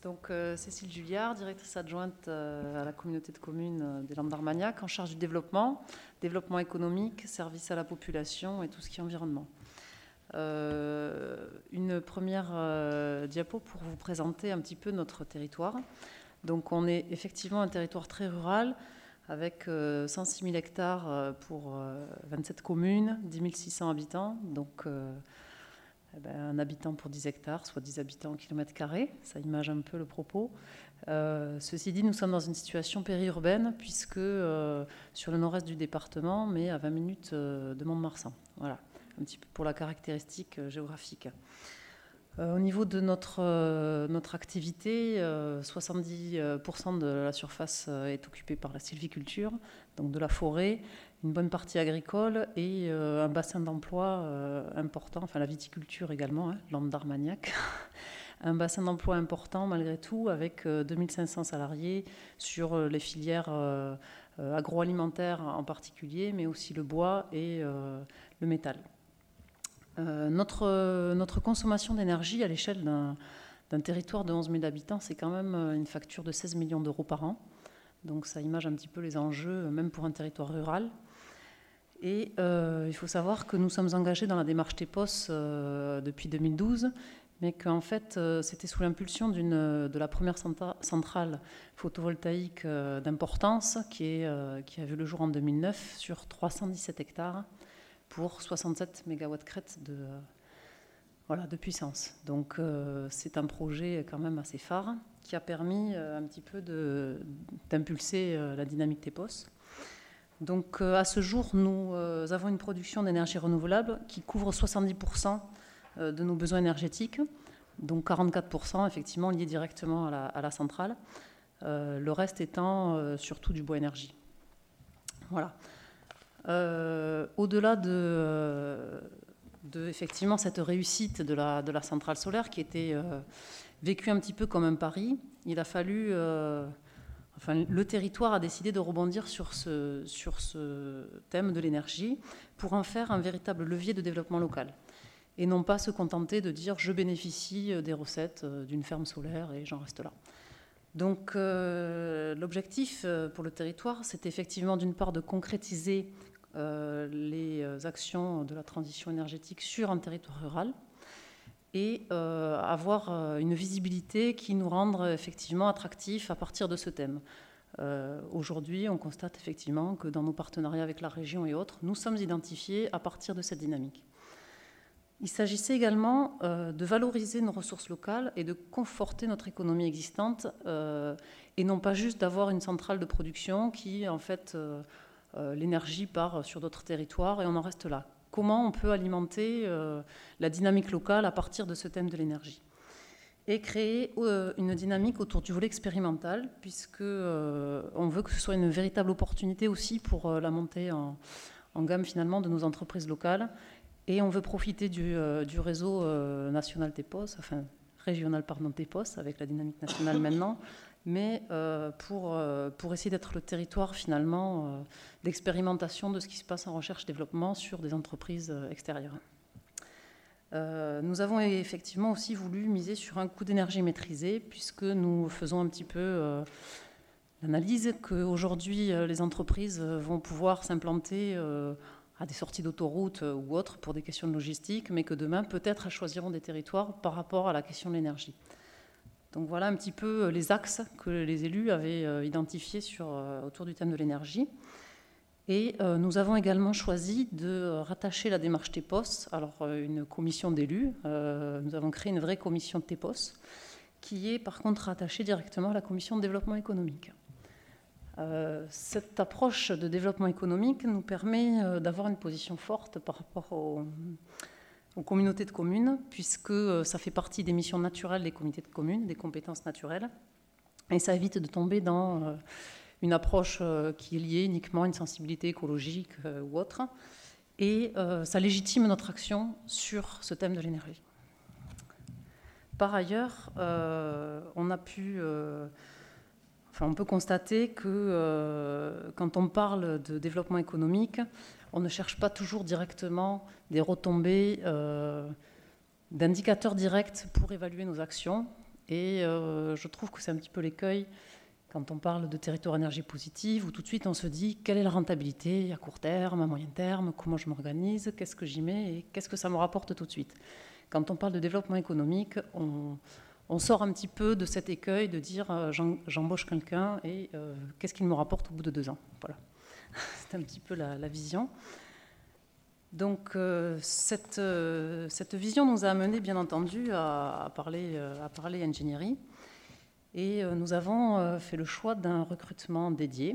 Donc, Cécile Julliard, directrice adjointe à la communauté de communes des Landes d'Armagnac, en charge du développement économique, service à la population et tout ce qui est environnement. Une première diapo pour vous présenter un petit peu notre territoire. Donc, on est effectivement un territoire très rural avec 106 000 hectares pour 27 communes, 10 600 habitants. Donc, un habitant pour 10 hectares, soit 10 habitants au kilomètre carré. Ça image un peu le propos. Ceci dit, nous sommes dans une situation périurbaine, puisque sur le nord-est du département, mais à 20 minutes de Mont-de-Marsan. Voilà, un petit peu pour la caractéristique géographique. Au niveau de notre activité, 70% de la surface est occupée par la sylviculture, donc de la forêt, une bonne partie agricole et un bassin d'emploi important, enfin la viticulture également, Landes d'Armagnac, un bassin d'emploi important malgré tout, avec 2500 salariés sur les filières agroalimentaires en particulier, mais aussi le bois et le métal. Notre consommation d'énergie à l'échelle d'un territoire de 11 000 habitants, c'est quand même une facture de 16 millions d'euros par an. Donc ça image un petit peu les enjeux, même pour un territoire rural. Et il faut savoir que nous sommes engagés dans la démarche TEPOS depuis 2012, mais qu'en fait, c'était sous l'impulsion de la première centrale photovoltaïque d'importance qui a vu le jour en 2009 sur 317 hectares pour 67 MW crête de puissance. Donc c'est un projet quand même assez phare qui a permis un petit peu d'impulser la dynamique TEPOS. Donc à ce jour, nous avons une production d'énergie renouvelable qui couvre 70% de nos besoins énergétiques, donc 44% effectivement liés directement à la centrale, le reste étant surtout du bois énergie. Voilà. Au-delà de effectivement cette réussite de la centrale solaire qui était vécue un petit peu comme un pari, il a fallu... le territoire a décidé de rebondir sur ce thème de l'énergie pour en faire un véritable levier de développement local. Et non pas se contenter de dire je bénéficie des recettes d'une ferme solaire et j'en reste là. Donc l'objectif pour le territoire, c'est effectivement d'une part de concrétiser les actions de la transition énergétique sur un territoire rural et avoir une visibilité qui nous rende effectivement attractifs à partir de ce thème. Aujourd'hui, on constate effectivement que dans nos partenariats avec la région et autres, nous sommes identifiés à partir de cette dynamique. Il s'agissait également de valoriser nos ressources locales et de conforter notre économie existante et non pas juste d'avoir une centrale de production qui, en fait, l'énergie part sur d'autres territoires et on en reste là. Comment on peut alimenter la dynamique locale à partir de ce thème de l'énergie et créer une dynamique autour du volet expérimental, puisque on veut que ce soit une véritable opportunité aussi pour la montée en gamme finalement de nos entreprises locales. Et on veut profiter du réseau national TEPOS, enfin régional pardon TEPOS, avec la dynamique nationale maintenant, mais pour essayer d'être le territoire finalement d'expérimentation de ce qui se passe en recherche-développement sur des entreprises extérieures. Nous avons effectivement aussi voulu miser sur un coût d'énergie maîtrisé, puisque nous faisons un petit peu l'analyse qu'aujourd'hui les entreprises vont pouvoir s'implanter à des sorties d'autoroute ou autres pour des questions de logistique, mais que demain peut-être elles choisiront des territoires par rapport à la question de l'énergie. Donc voilà un petit peu les axes que les élus avaient identifiés autour du thème de l'énergie. Et nous avons également choisi de rattacher la démarche TEPOS, alors une commission d'élus, nous avons créé une vraie commission de TEPOS, qui est par contre rattachée directement à la commission de développement économique. Cette approche de développement économique nous permet d'avoir une position forte par rapport aux communautés de communes, puisque ça fait partie des missions naturelles des comités de communes, des compétences naturelles, et ça évite de tomber dans une approche qui est liée uniquement à une sensibilité écologique ou autre, et ça légitime notre action sur ce thème de l'énergie. Par ailleurs, on peut constater que quand on parle de développement économique, on ne cherche pas toujours directement des retombées d'indicateurs directs pour évaluer nos actions. Et je trouve que c'est un petit peu l'écueil quand on parle de territoire énergie positive, où tout de suite on se dit quelle est la rentabilité à court terme, à moyen terme, comment je m'organise, qu'est-ce que j'y mets et qu'est-ce que ça me rapporte tout de suite. Quand on parle de développement économique, on sort un petit peu de cet écueil de dire j'embauche quelqu'un et qu'est-ce qu'il me rapporte au bout de 2 ans. Voilà. C'est un petit peu la vision. Donc cette vision nous a amené bien entendu à parler ingénierie. Et nous avons fait le choix d'un recrutement dédié,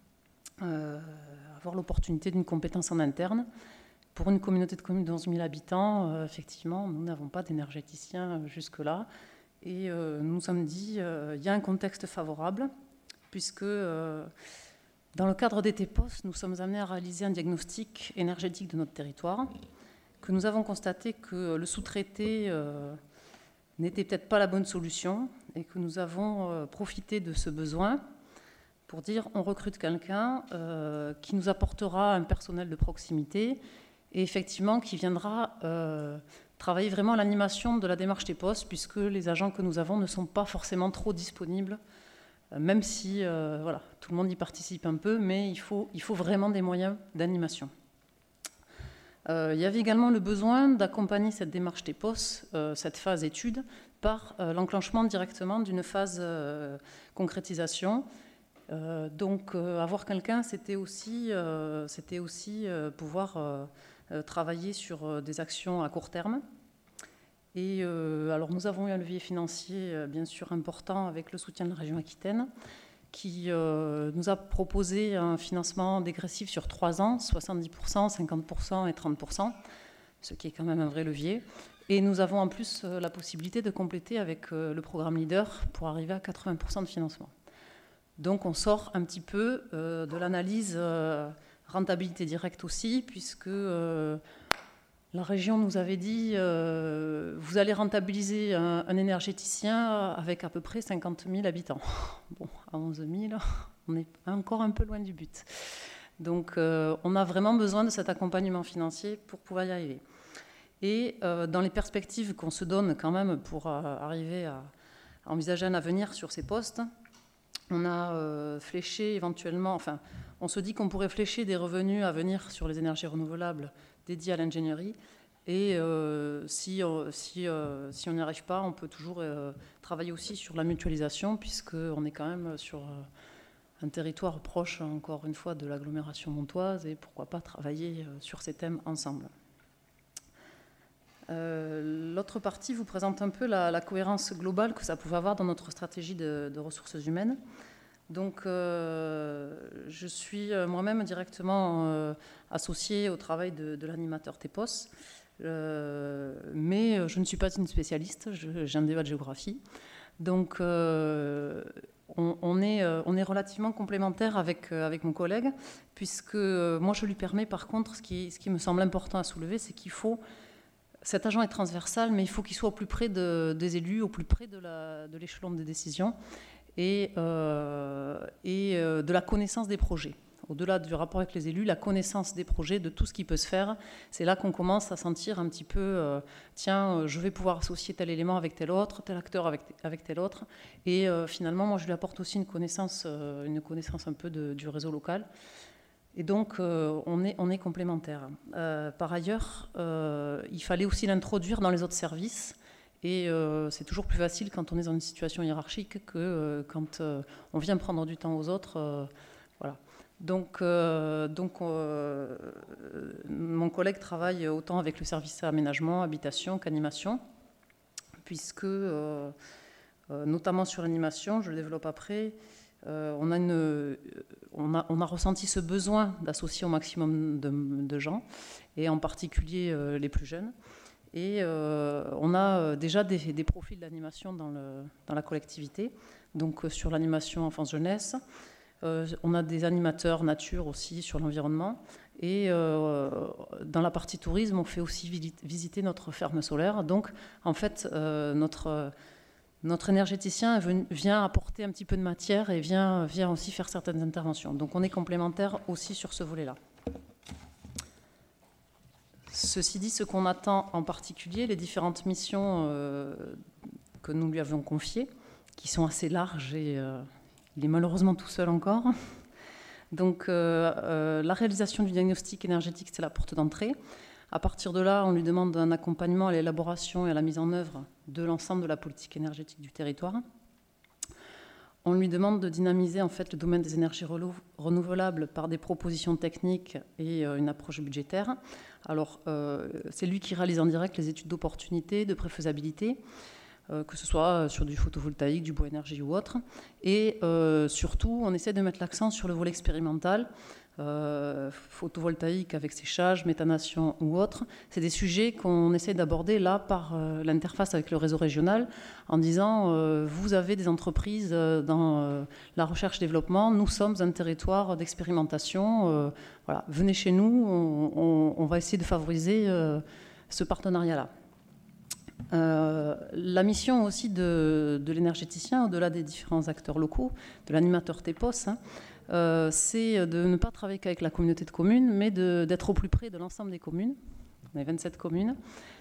avoir l'opportunité d'une compétence en interne. Pour une communauté de communes de 11 000 habitants, effectivement, nous n'avons pas d'énergéticiens jusque-là. Et nous nous sommes dit, il y a un contexte favorable, puisque dans le cadre des TEPOS, nous sommes amenés à réaliser un diagnostic énergétique de notre territoire, que nous avons constaté que le sous-traité n'était peut-être pas la bonne solution, et que nous avons profité de ce besoin pour dire on recrute quelqu'un qui nous apportera un personnel de proximité et effectivement qui viendra travailler vraiment l'animation de la démarche TEPOS, puisque les agents que nous avons ne sont pas forcément trop disponibles, même si voilà, tout le monde y participe un peu, mais il faut vraiment des moyens d'animation. Il y avait également le besoin d'accompagner cette démarche TEPOS, cette phase étude, par l'enclenchement directement d'une phase concrétisation. Donc avoir quelqu'un, c'était aussi pouvoir travailler sur des actions à court terme. Et alors nous avons eu un levier financier bien sûr important avec le soutien de la région Aquitaine, qui nous a proposé un financement dégressif sur 3 ans, 70%, 50% et 30%, ce qui est quand même un vrai levier. Et nous avons en plus la possibilité de compléter avec le programme Leader pour arriver à 80% de financement. Donc on sort un petit peu de l'analyse rentabilité directe aussi, puisque la région nous avait dit vous allez rentabiliser un énergéticien avec à peu près 50 000 habitants. Bon, à 11 000, on est encore un peu loin du but. Donc on a vraiment besoin de cet accompagnement financier pour pouvoir y arriver. Et dans les perspectives qu'on se donne quand même pour arriver à envisager un avenir sur ces postes, on a fléché éventuellement, enfin, on se dit qu'on pourrait flécher des revenus à venir sur les énergies renouvelables dédiés à l'ingénierie. Et si on n'y arrive pas, on peut toujours travailler aussi sur la mutualisation, puisqu'on est quand même sur un territoire proche, encore une fois, de l'agglomération montoise, et pourquoi pas travailler sur ces thèmes ensemble. L'autre partie vous présente un peu la cohérence globale que ça pouvait avoir dans notre stratégie de ressources humaines. Donc, je suis moi-même directement associée au travail de l'animateur TEPOS, mais je ne suis pas une spécialiste, j'ai un DEA de géographie. Donc, on est relativement complémentaires avec mon collègue, puisque moi, je lui permets, par contre, ce qui me semble important à soulever, c'est qu'il faut... Cet agent est transversal, mais il faut qu'il soit au plus près des élus, au plus près de l'échelon de décision et de la connaissance des projets. Au-delà du rapport avec les élus, la connaissance des projets, de tout ce qui peut se faire, c'est là qu'on commence à sentir un petit peu, tiens, je vais pouvoir associer tel élément avec tel autre, tel acteur avec tel autre. Et finalement, moi, je lui apporte aussi une connaissance un peu du réseau local. Et donc, on est complémentaires. Par ailleurs, il fallait aussi l'introduire dans les autres services. Et c'est toujours plus facile quand on est dans une situation hiérarchique que quand on vient prendre du temps aux autres. Voilà. Donc mon collègue travaille autant avec le service aménagement, habitation qu'animation, puisque, notamment sur l'animation, je le développe après, on a ressenti ce besoin d'associer au maximum de gens, et en particulier les plus jeunes. Et on a déjà des profils d'animation dans la collectivité, donc sur l'animation enfance-jeunesse. On a des animateurs nature aussi sur l'environnement. Et dans la partie tourisme, on fait aussi visiter notre ferme solaire. Donc, en fait, notre énergéticien vient apporter un petit peu de matière et vient aussi faire certaines interventions. Donc on est complémentaires aussi sur ce volet-là. Ceci dit, ce qu'on attend en particulier, les différentes missions que nous lui avions confiés, qui sont assez larges et il est malheureusement tout seul encore. Donc la réalisation du diagnostic énergétique, c'est la porte d'entrée. À partir de là, on lui demande un accompagnement à l'élaboration et à la mise en œuvre de l'ensemble de la politique énergétique du territoire. On lui demande de dynamiser en fait le domaine des énergies renouvelables par des propositions techniques et une approche budgétaire. Alors, c'est lui qui réalise en direct les études d'opportunité, de préfaisabilité, que ce soit sur du photovoltaïque, du bois énergie ou autre. Et surtout, on essaie de mettre l'accent sur le volet expérimental, photovoltaïque avec séchage, méthanation ou autre. C'est des sujets qu'on essaie d'aborder là par l'interface avec le réseau régional en disant vous avez des entreprises dans la recherche-développement, nous sommes un territoire d'expérimentation, voilà, venez chez nous, on va essayer de favoriser ce partenariat-là. La mission aussi de l'énergéticien, au-delà des différents acteurs locaux, de l'animateur TEPOS, c'est de ne pas travailler qu'avec la communauté de communes, mais d'être au plus près de l'ensemble des communes, on est 27 communes,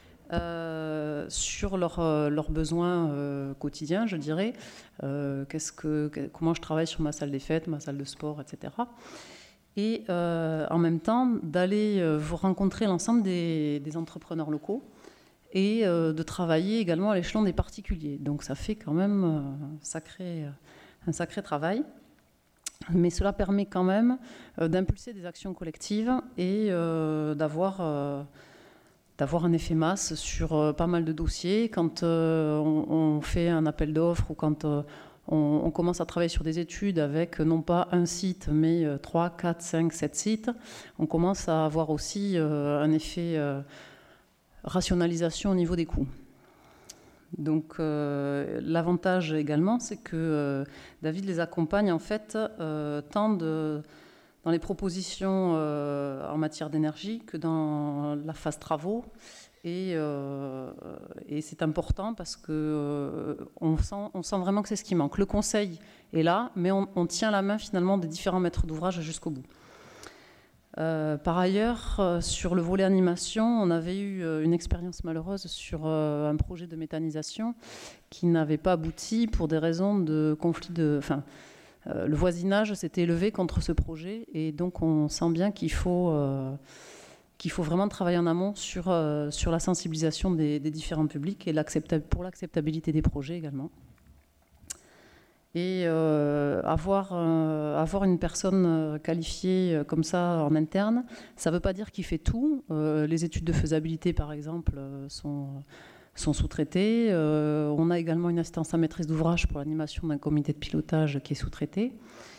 sur leurs besoins quotidiens, je dirais. Comment je travaille sur ma salle des fêtes, ma salle de sport, etc. Et en même temps, d'aller vous rencontrer l'ensemble des entrepreneurs locaux, et de travailler également à l'échelon des particuliers. Donc ça fait quand même un sacré travail. Mais cela permet quand même d'impulser des actions collectives et d'avoir un effet masse sur pas mal de dossiers. Quand on fait un appel d'offres ou quand on commence à travailler sur des études avec non pas un site, mais 3, 4, 5, 7 sites, on commence à avoir aussi un effet rationalisation au niveau des coûts. Donc l'avantage également, c'est que David les accompagne en fait tant dans les propositions en matière d'énergie que dans la phase travaux. Et c'est important parce qu'on sent vraiment que c'est ce qui manque. Le conseil est là, mais on tient la main finalement des différents maîtres d'ouvrage jusqu'au bout. Par ailleurs, sur le volet animation, on avait eu une expérience malheureuse sur un projet de méthanisation qui n'avait pas abouti pour des raisons de conflit le voisinage s'était élevé contre ce projet et donc on sent bien qu'il faut vraiment travailler en amont sur la sensibilisation des différents publics et pour l'acceptabilité des projets également. Et avoir une personne qualifiée comme ça en interne, ça ne veut pas dire qu'il fait tout. Les études de faisabilité, par exemple, sont sous-traitées. On a également une assistance à maîtrise d'ouvrage pour l'animation d'un comité de pilotage qui est sous-traité.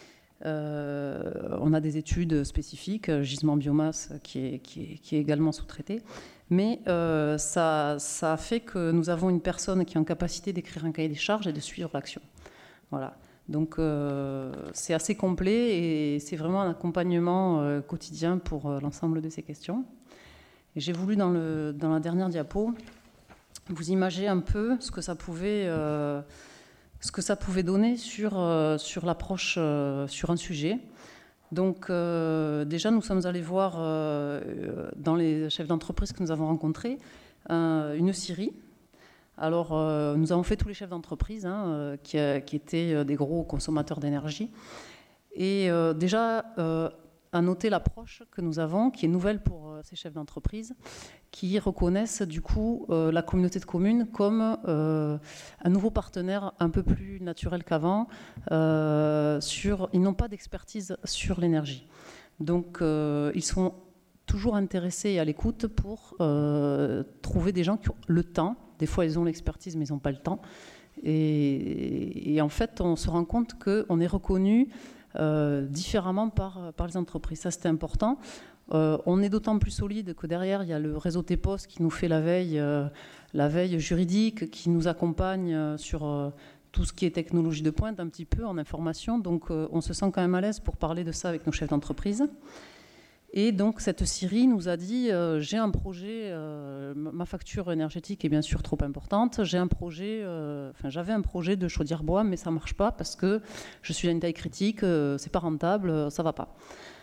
On a des études spécifiques, gisement biomasse qui est également sous-traité. Mais ça a fait que nous avons une personne qui est en capacité d'écrire un cahier des charges et de suivre l'action. Voilà. Donc c'est assez complet et c'est vraiment un accompagnement quotidien pour l'ensemble de ces questions. Et j'ai voulu dans la dernière diapo vous imager un peu ce que ça pouvait donner sur l'approche sur un sujet. Donc déjà nous sommes allés voir dans les chefs d'entreprise que nous avons rencontrés une scierie. Alors, nous avons fait tous les chefs d'entreprise qui étaient des gros consommateurs d'énergie. Et déjà, à noter l'approche que nous avons, qui est nouvelle pour ces chefs d'entreprise, qui reconnaissent du coup la communauté de communes comme un nouveau partenaire un peu plus naturel qu'avant. Ils n'ont pas d'expertise sur l'énergie. Donc, ils sont toujours intéressés et à l'écoute pour trouver des gens qui ont le temps. Des fois, ils ont l'expertise, mais ils n'ont pas le temps. Et en fait, on se rend compte qu'on est reconnu différemment par les entreprises. Ça, c'était important. On est d'autant plus solide que derrière, il y a le réseau TEPOS qui nous fait la veille juridique, qui nous accompagne sur tout ce qui est technologie de pointe, un petit peu en information. Donc, on se sent quand même à l'aise pour parler de ça avec nos chefs d'entreprise. Et donc cette scierie nous a dit j'ai un projet, ma facture énergétique est bien sûr trop importante, j'avais un projet de chaudière bois, mais ça ne marche pas parce que je suis à une taille critique, c'est pas rentable, ça ne va pas.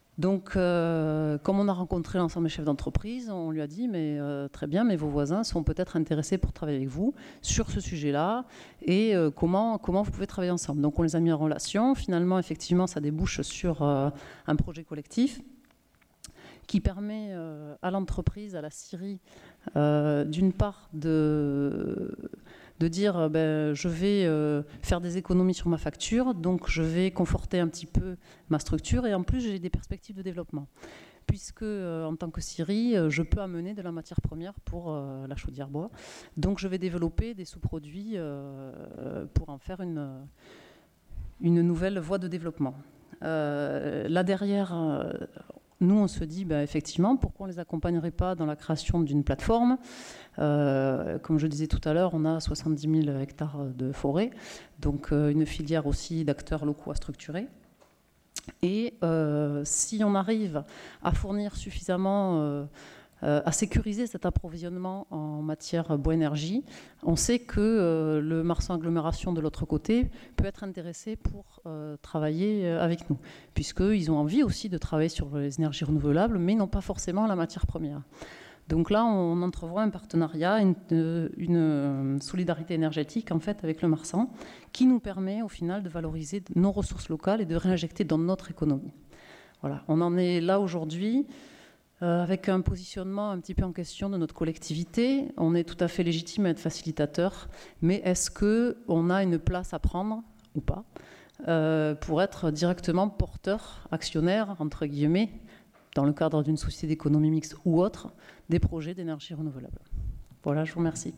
Donc, comme on a rencontré l'ensemble des chefs d'entreprise, on lui a dit, mais très bien, mais vos voisins sont peut-être intéressés pour travailler avec vous sur ce sujet-là, et comment vous pouvez travailler ensemble. Donc, on les a mis en relation. Finalement, effectivement, ça débouche sur un projet collectif qui permet à l'entreprise, à la scierie, d'une part de dire je vais faire des économies sur ma facture, donc je vais conforter un petit peu ma structure, et en plus j'ai des perspectives de développement. Puisque en tant que scierie, je peux amener de la matière première pour la chaudière bois. Donc je vais développer des sous-produits pour en faire une nouvelle voie de développement. Là derrière, nous, on se dit, effectivement, pourquoi on ne les accompagnerait pas dans la création d'une plateforme ? Comme je disais tout à l'heure, on a 70 000 hectares de forêt, donc une filière aussi d'acteurs locaux à structurer. Et si on arrive à fournir suffisamment, à sécuriser cet approvisionnement en matière bois-énergie, on sait que le Marsan Agglomération de l'autre côté peut être intéressé pour travailler avec nous, puisqu'ils ont envie aussi de travailler sur les énergies renouvelables, mais n'ont pas forcément la matière première. Donc là, on entrevoit un partenariat, une solidarité énergétique en fait avec le Marsan, qui nous permet au final de valoriser nos ressources locales et de réinjecter dans notre économie. Voilà, on en est là aujourd'hui. Avec un positionnement un petit peu en question de notre collectivité. On est tout à fait légitime à être facilitateur, mais est-ce qu'on a une place à prendre ou pas pour être directement porteur, actionnaire, entre guillemets, dans le cadre d'une société d'économie mixte ou autre, des projets d'énergie renouvelable. Voilà, je vous remercie.